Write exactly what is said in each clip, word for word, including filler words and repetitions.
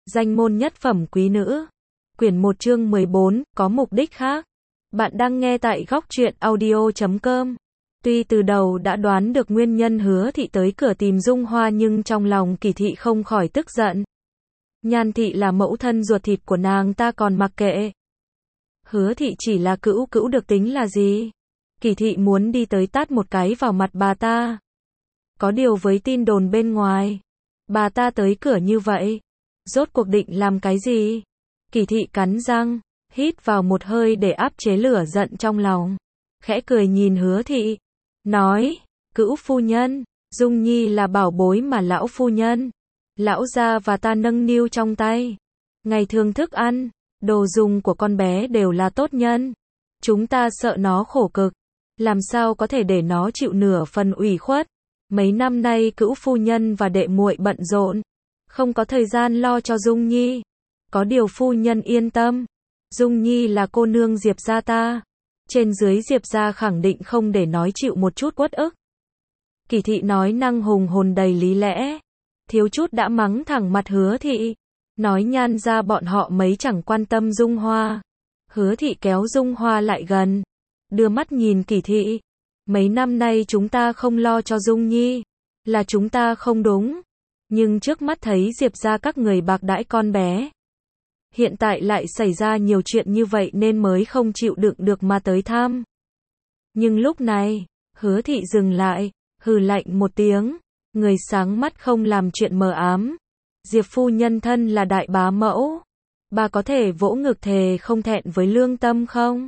Danh môn nhất phẩm quý nữ. Quyển một chương mười bốn, có mục đích khác. Bạn đang nghe tại góc truyện audio chấm com. Tuy từ đầu đã đoán được nguyên nhân Hứa Thị tới cửa tìm Dung Hoa nhưng trong lòng Kỳ Thị không khỏi tức giận. Nhan Thị là mẫu thân ruột thịt của nàng ta còn mặc kệ. Hứa Thị chỉ là cữu cữu được tính là gì? Kỳ Thị muốn đi tới tát một cái vào mặt bà ta. Có điều với tin đồn bên ngoài, bà ta tới cửa như vậy, rốt cuộc định làm cái gì? Kỳ Thị cắn răng, hít vào một hơi để áp chế lửa giận trong lòng. Khẽ cười nhìn Hứa Thị, nói, cữu phu nhân, Dung Nhi là bảo bối mà lão phu nhân, lão gia và ta nâng niu trong tay. Ngày thường thức ăn, đồ dùng của con bé đều là tốt nhân. Chúng ta sợ nó khổ cực, làm sao có thể để nó chịu nửa phần ủy khuất. Mấy năm nay cữu phu nhân và đệ muội bận rộn, không có thời gian lo cho Dung Nhi. Có điều phu nhân yên tâm, Dung Nhi là cô nương Diệp gia ta, trên dưới Diệp gia khẳng định không để nói chịu một chút uất ức. Kỳ Thị nói năng hùng hồn đầy lý lẽ, thiếu chút đã mắng thẳng mặt Hứa Thị, nói Nhan gia bọn họ mấy chẳng quan tâm Dung Hoa. Hứa Thị kéo Dung Hoa lại gần, đưa mắt nhìn Kỳ Thị, mấy năm nay chúng ta không lo cho Dung Nhi, là chúng ta không đúng, nhưng trước mắt thấy Diệp gia các người bạc đãi con bé. Hiện tại lại xảy ra nhiều chuyện như vậy nên mới không chịu đựng được mà tới thăm. Nhưng lúc này, Hứa Thị dừng lại, hừ lạnh một tiếng, người sáng mắt không làm chuyện mờ ám. Diệp phu nhân thân là đại bá mẫu, bà có thể vỗ ngực thề không thẹn với lương tâm không?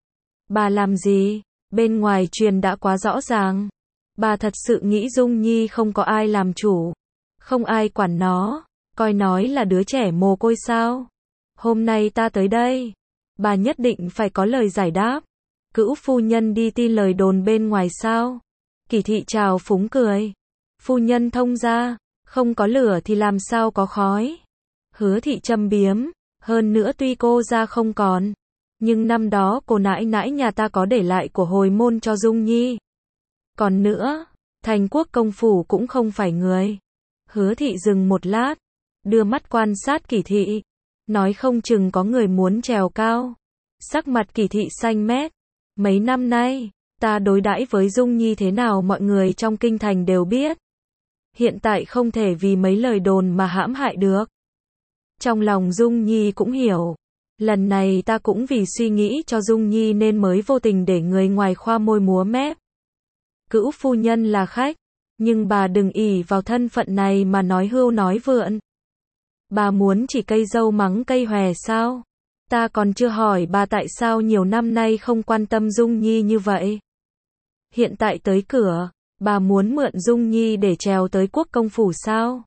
Bà làm gì? Bên ngoài truyền đã quá rõ ràng. Bà thật sự nghĩ Dung Nhi không có ai làm chủ, không ai quản nó, coi nói là đứa trẻ mồ côi sao? Hôm nay ta tới đây, bà nhất định phải có lời giải đáp. Cữu phu nhân đi tin lời đồn bên ngoài sao? Kỳ Thị chào phúng cười. Phu nhân thông ra, không có lửa thì làm sao có khói? Hứa Thị châm biếm, hơn nữa tuy cô ra không còn, nhưng năm đó cô nãi nãi nhà ta có để lại của hồi môn cho Dung Nhi. Còn nữa, Thành Quốc công phủ cũng không phải người. Hứa Thị dừng một lát, đưa mắt quan sát Kỳ Thị, nói không chừng có người muốn trèo cao. Sắc mặt Kỳ Thị xanh mét. Mấy năm nay, ta đối đãi với Dung Nhi thế nào mọi người trong kinh thành đều biết. Hiện tại không thể vì mấy lời đồn mà hãm hại được. Trong lòng Dung Nhi cũng hiểu. Lần này ta cũng vì suy nghĩ cho Dung Nhi nên mới vô tình để người ngoài khoa môi múa mép. Cữu phu nhân là khách, nhưng bà đừng ỷ vào thân phận này mà nói hưu nói vượn. Bà muốn chỉ cây dâu mắng cây hòe sao? Ta còn chưa hỏi bà tại sao nhiều năm nay không quan tâm Dung Nhi như vậy. Hiện tại tới cửa, bà muốn mượn Dung Nhi để trèo tới quốc công phủ sao?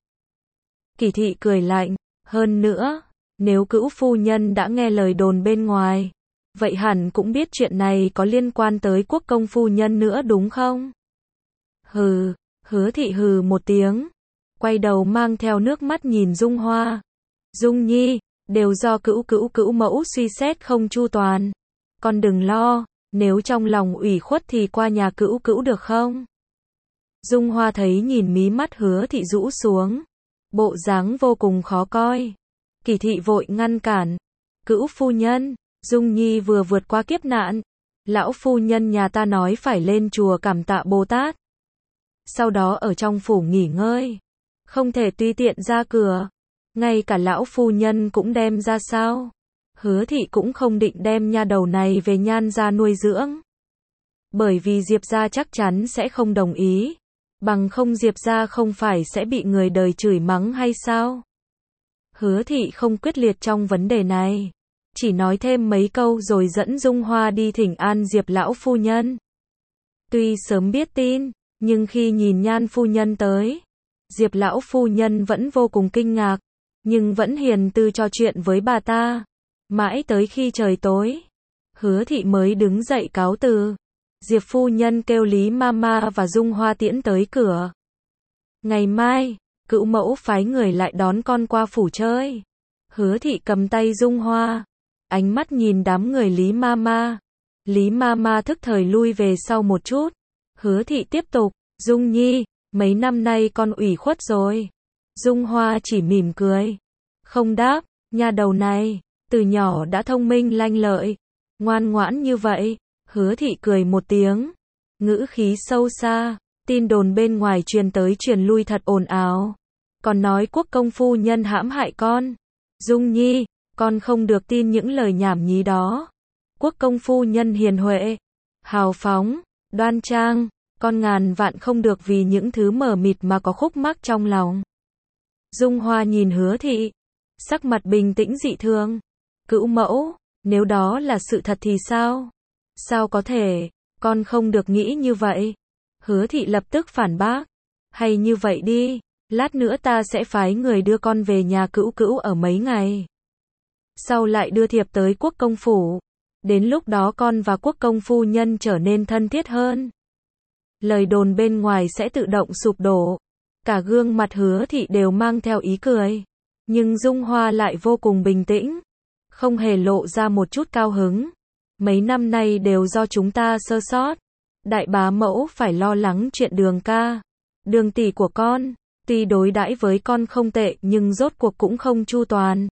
Kỳ Thị cười lạnh, hơn nữa, nếu cữu phu nhân đã nghe lời đồn bên ngoài, vậy hẳn cũng biết chuyện này có liên quan tới quốc công phu nhân nữa đúng không? Hừ, Hứa Thị hừ một tiếng, quay đầu mang theo nước mắt nhìn Dung Hoa. Dung Nhi, đều do cữu cữu cữu mẫu suy xét không chu toàn. Con đừng lo, nếu trong lòng ủy khuất thì qua nhà cữu cữu được không? Dung Hoa thấy nhìn mí mắt Hứa Thị rũ xuống, bộ dáng vô cùng khó coi. Kỳ Thị vội ngăn cản. Cữu phu nhân, Dung Nhi vừa vượt qua kiếp nạn, lão phu nhân nhà ta nói phải lên chùa cảm tạ Bồ Tát, sau đó ở trong phủ nghỉ ngơi, không thể tùy tiện ra cửa. Ngay cả lão phu nhân cũng đem ra sao? Hứa Thị cũng không định đem nha đầu này về Nhan gia nuôi dưỡng, bởi vì Diệp gia chắc chắn sẽ không đồng ý, bằng không Diệp gia không phải sẽ bị người đời chửi mắng hay sao? Hứa Thị không quyết liệt trong vấn đề này, chỉ nói thêm mấy câu rồi dẫn Dung Hoa đi thỉnh an Diệp lão phu nhân. Tuy sớm biết tin, nhưng khi nhìn Nhan phu nhân tới, Diệp lão phu nhân vẫn vô cùng kinh ngạc, nhưng vẫn hiền từ trò chuyện với bà ta. Mãi tới khi trời tối, Hứa Thị mới đứng dậy cáo từ. Diệp phu nhân kêu Lý Mama và Dung Hoa tiễn tới cửa. Ngày mai, cữu mẫu phái người lại đón con qua phủ chơi. Hứa Thị cầm tay Dung Hoa, ánh mắt nhìn đám người Lý Mama. Lý Mama thức thời lui về sau một chút. Hứa Thị tiếp tục, Dung Nhi, mấy năm nay con ủy khuất rồi. Dung Hoa chỉ mỉm cười, không đáp, nha đầu này, từ nhỏ đã thông minh lanh lợi, ngoan ngoãn như vậy. Hứa thị cười một tiếng, ngữ khí sâu xa, tin đồn bên ngoài truyền tới truyền lui thật ồn ào. Còn nói quốc công phu nhân hãm hại con. Dung Nhi, con không được tin những lời nhảm nhí đó. Quốc công phu nhân hiền huệ, hào phóng, đoan trang, con ngàn vạn không được vì những thứ mờ mịt mà có khúc mắc trong lòng. Dung Hoa nhìn Hứa thị, sắc mặt bình tĩnh dị thường. Cữu mẫu, nếu đó là sự thật thì sao? Sao có thể, con không được nghĩ như vậy. Hứa thị lập tức phản bác. Hay như vậy đi, lát nữa ta sẽ phái người đưa con về nhà cữu cữu ở mấy ngày. Sau lại đưa thiệp tới quốc công phủ. Đến lúc đó con và quốc công phu nhân trở nên thân thiết hơn. Lời đồn bên ngoài sẽ tự động sụp đổ. Cả gương mặt Hứa thị đều mang theo ý cười. Nhưng Dung Hoa lại vô cùng bình tĩnh. Không hề lộ ra một chút cao hứng. Mấy năm nay đều do chúng ta sơ sót. Đại bá mẫu phải lo lắng chuyện Đường ca. Đường tỷ của con, tuy đối đãi với con không tệ nhưng rốt cuộc cũng không chu toàn.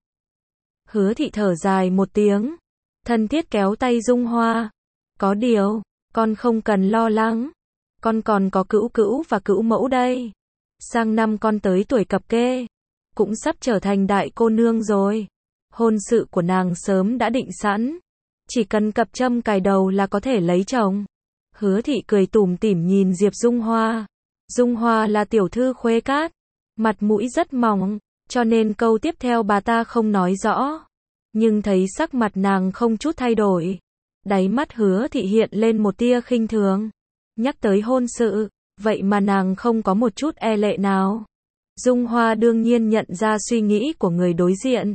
Hứa thị thở dài một tiếng. Thân thiết kéo tay Dung Hoa. Có điều, con không cần lo lắng. Con còn có cữu cữu và cữu mẫu đây. Sang năm con tới tuổi cập kê. Cũng sắp trở thành đại cô nương rồi. Hôn sự của nàng sớm đã định sẵn. Chỉ cần cập châm cài đầu là có thể lấy chồng. Hứa thị cười tủm tỉm nhìn Diệp Dung Hoa. Dung Hoa là tiểu thư khuê cát. Mặt mũi rất mỏng. Cho nên câu tiếp theo bà ta không nói rõ. Nhưng thấy sắc mặt nàng không chút thay đổi. Đáy mắt Hứa thị hiện lên một tia khinh thường. Nhắc tới hôn sự, vậy mà nàng không có một chút e lệ nào. Dung Hoa đương nhiên nhận ra suy nghĩ của người đối diện.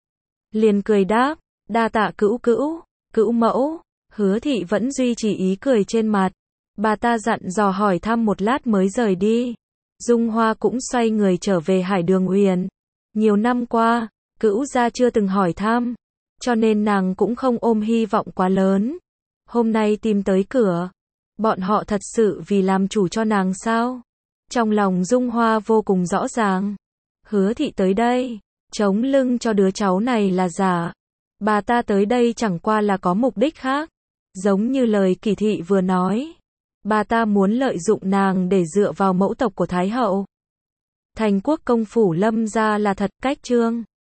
Liền cười đáp, đa tạ cữu cữu, cữu mẫu. Hứa thị vẫn duy trì ý cười trên mặt. Bà ta dặn dò hỏi thăm một lát mới rời đi. Dung Hoa cũng xoay người trở về Hải Đường Uyển. Nhiều năm qua, cữu gia chưa từng hỏi thăm, cho nên nàng cũng không ôm hy vọng quá lớn. Hôm nay tìm tới cửa, bọn họ thật sự vì làm chủ cho nàng sao? Trong lòng Dung Hoa vô cùng rõ ràng. Hứa thị tới đây, chống lưng cho đứa cháu này là giả. Bà ta tới đây chẳng qua là có mục đích khác. Giống như lời Kỳ thị vừa nói. Bà ta muốn lợi dụng nàng để dựa vào mẫu tộc của Thái hậu. Thành quốc công phủ Lâm gia là thật cách trương.